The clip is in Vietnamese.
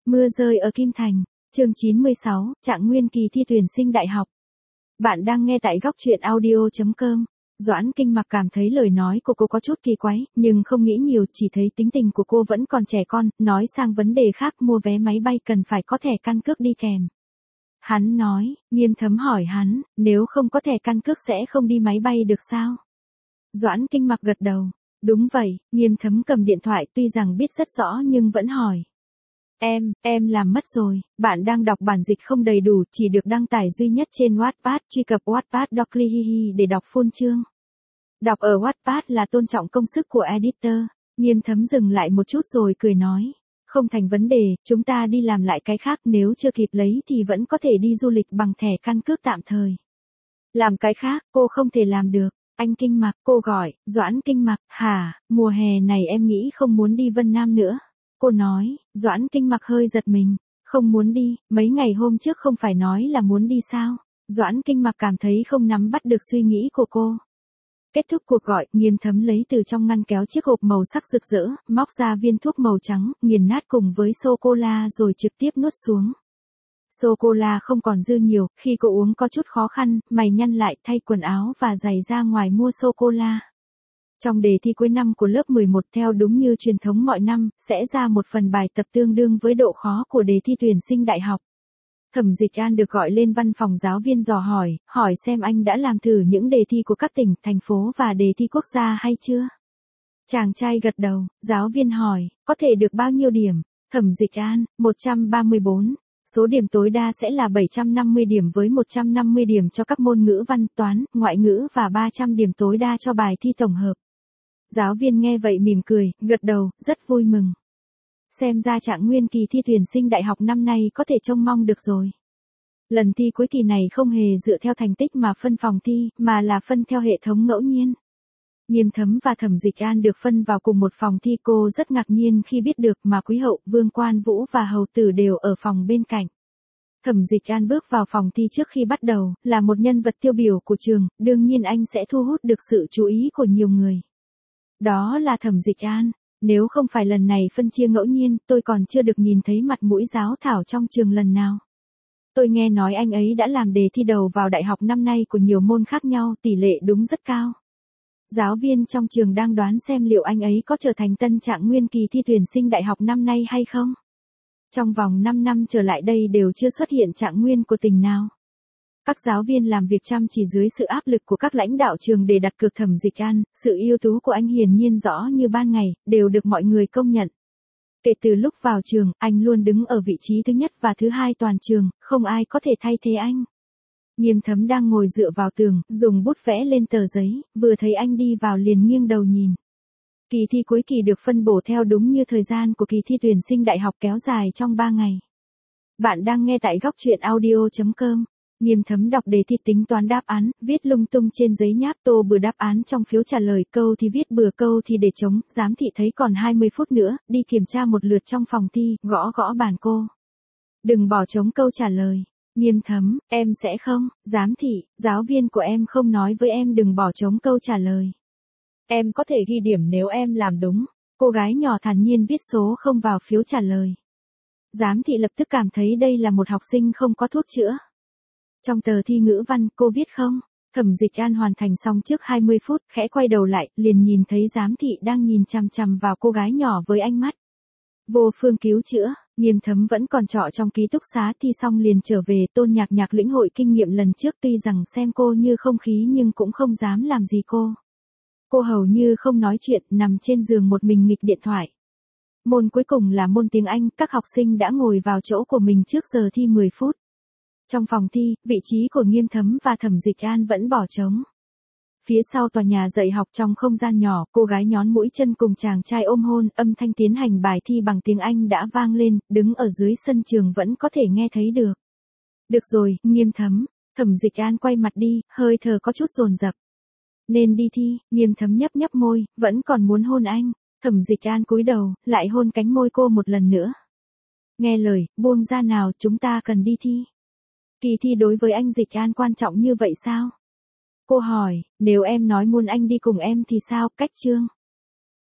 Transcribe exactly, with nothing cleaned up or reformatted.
Mưa rơi ở Kim Thành, chương chín mươi sáu, Trạng Nguyên kỳ thi tuyển sinh đại học. Bạn đang nghe tại góc truyện audio chấm com. Doãn Kinh Mặc cảm thấy lời nói của cô có chút kỳ quái, nhưng không nghĩ nhiều, chỉ thấy tính tình của cô vẫn còn trẻ con, nói sang vấn đề khác, mua vé máy bay cần phải có thẻ căn cước đi kèm. Hắn nói, Nghiêm Thấm hỏi hắn, nếu không có thẻ căn cước sẽ không đi máy bay được sao? Doãn Kinh Mặc gật đầu, đúng vậy. Nghiêm Thấm cầm điện thoại, tuy rằng biết rất rõ nhưng vẫn hỏi. Em, em làm mất rồi, bạn đang đọc bản dịch không đầy đủ, chỉ được đăng tải duy nhất trên Wattpad, truy cập Wattpad Doclihihi để đọc full chương. Đọc ở Wattpad là tôn trọng công sức của editor. Nghiêm Thấm dừng lại một chút rồi cười nói, không thành vấn đề, chúng ta đi làm lại cái khác, nếu chưa kịp lấy thì vẫn có thể đi du lịch bằng thẻ căn cước tạm thời. Làm cái khác, cô không thể làm được. Anh Kinh Mặc, cô gọi. Doãn Kinh Mặc, hả, mùa hè này em nghĩ không muốn đi Vân Nam nữa. Cô nói. Doãn Kinh Mặc hơi giật mình, không muốn đi, mấy ngày hôm trước không phải nói là muốn đi sao? Doãn Kinh Mặc cảm thấy không nắm bắt được suy nghĩ của cô. Kết thúc cuộc gọi, Nghiêm Thấm lấy từ trong ngăn kéo chiếc hộp màu sắc rực rỡ, móc ra viên thuốc màu trắng, nghiền nát cùng với sô-cô-la rồi trực tiếp nuốt xuống. Sô-cô-la không còn dư nhiều, khi cô uống có chút khó khăn, mày nhăn lại, thay quần áo và giày ra ngoài mua sô-cô-la. Trong đề thi cuối năm của lớp mười một, theo đúng như truyền thống mọi năm, sẽ ra một phần bài tập tương đương với độ khó của đề thi tuyển sinh đại học. Thẩm Dịch An được gọi lên văn phòng giáo viên dò hỏi, hỏi xem anh đã làm thử những đề thi của các tỉnh, thành phố và đề thi quốc gia hay chưa? Chàng trai gật đầu, giáo viên hỏi, có thể được bao nhiêu điểm? Thẩm Dịch An, một trăm ba mươi bốn. Số điểm tối đa sẽ là bảy trăm năm mươi điểm với một trăm năm mươi điểm cho các môn ngữ văn, toán, ngoại ngữ và ba trăm điểm tối đa cho bài thi tổng hợp. Giáo viên nghe vậy mỉm cười, gật đầu, rất vui mừng. Xem ra Trạng Nguyên kỳ thi tuyển sinh đại học năm nay có thể trông mong được rồi. Lần thi cuối kỳ này không hề dựa theo thành tích mà phân phòng thi, mà là phân theo hệ thống ngẫu nhiên. Nghiêm Thấm và Thẩm Dịch An được phân vào cùng một phòng thi, cô rất ngạc nhiên khi biết được mà Quý Hậu, Vương Quan Vũ và Hầu Tử đều ở phòng bên cạnh. Thẩm Dịch An bước vào phòng thi trước khi bắt đầu, là một nhân vật tiêu biểu của trường, đương nhiên anh sẽ thu hút được sự chú ý của nhiều người. Đó là Thẩm Dịch An. Nếu không phải lần này phân chia ngẫu nhiên, tôi còn chưa được nhìn thấy mặt mũi giáo thảo trong trường lần nào. Tôi nghe nói anh ấy đã làm đề thi đầu vào đại học năm nay của nhiều môn khác nhau, tỷ lệ đúng rất cao. Giáo viên trong trường đang đoán xem liệu anh ấy có trở thành tân Trạng Nguyên kỳ thi tuyển sinh đại học năm nay hay không. Trong vòng năm năm trở lại đây đều chưa xuất hiện Trạng Nguyên của tỉnh nào. Các giáo viên làm việc chăm chỉ dưới sự áp lực của các lãnh đạo trường để đặt cược Thẩm Dịch An, sự ưu tú của anh hiển nhiên rõ như ban ngày, đều được mọi người công nhận. Kể từ lúc vào trường, anh luôn đứng ở vị trí thứ nhất và thứ hai toàn trường, không ai có thể thay thế anh. Nghiêm Thấm đang ngồi dựa vào tường, dùng bút vẽ lên tờ giấy, vừa thấy anh đi vào liền nghiêng đầu nhìn. Kỳ thi cuối kỳ được phân bổ theo đúng như thời gian của kỳ thi tuyển sinh đại học kéo dài trong ba ngày. Bạn đang nghe tại góc truyện audio chấm com. Nghiêm Thấm đọc đề thi, tính toán đáp án, viết lung tung trên giấy nháp, tô bừa đáp án trong phiếu trả lời, câu thì viết bừa, câu thì để trống. Giám thị thấy còn hai mươi phút nữa, đi kiểm tra một lượt trong phòng thi, gõ gõ bàn cô. Đừng bỏ trống câu trả lời. Nghiêm Thấm, em sẽ không. Giám thị, giáo viên của em không nói với em đừng bỏ trống câu trả lời. Em có thể ghi điểm nếu em làm đúng. Cô gái nhỏ thản nhiên viết số không vào phiếu trả lời. Giám thị lập tức cảm thấy đây là một học sinh không có thuốc chữa. Trong tờ thi ngữ văn, cô viết không? Thẩm Dịch An hoàn thành xong trước hai mươi phút, khẽ quay đầu lại, liền nhìn thấy giám thị đang nhìn chằm chằm vào cô gái nhỏ với ánh mắt vô phương cứu chữa. Nghiêm Thấm vẫn còn trọ trong ký túc xá, thi xong liền trở về. Tôn Nhạc Nhạc lĩnh hội kinh nghiệm lần trước, tuy rằng xem cô như không khí nhưng cũng không dám làm gì cô. Cô hầu như không nói chuyện, nằm trên giường một mình nghịch điện thoại. Môn cuối cùng là môn tiếng Anh, các học sinh đã ngồi vào chỗ của mình trước giờ thi mười phút. Trong phòng thi, vị trí của Nghiêm Thấm và Thẩm Dịch An vẫn bỏ trống. Phía sau tòa nhà dạy học trong không gian nhỏ, cô gái nhón mũi chân cùng chàng trai ôm hôn, âm thanh tiến hành bài thi bằng tiếng Anh đã vang lên, đứng ở dưới sân trường vẫn có thể nghe thấy được. Được rồi, Nghiêm Thấm. Thẩm Dịch An quay mặt đi, hơi thở có chút dồn dập. Nên đi thi. Nghiêm Thấm nhấp nhấp môi, vẫn còn muốn hôn anh. Thẩm Dịch An cúi đầu, lại hôn cánh môi cô một lần nữa. Nghe lời, buông ra nào, chúng ta cần đi thi. Kỳ thi đối với anh Dịch An quan trọng như vậy sao? Cô hỏi, nếu em nói muốn anh đi cùng em thì sao, cách chương?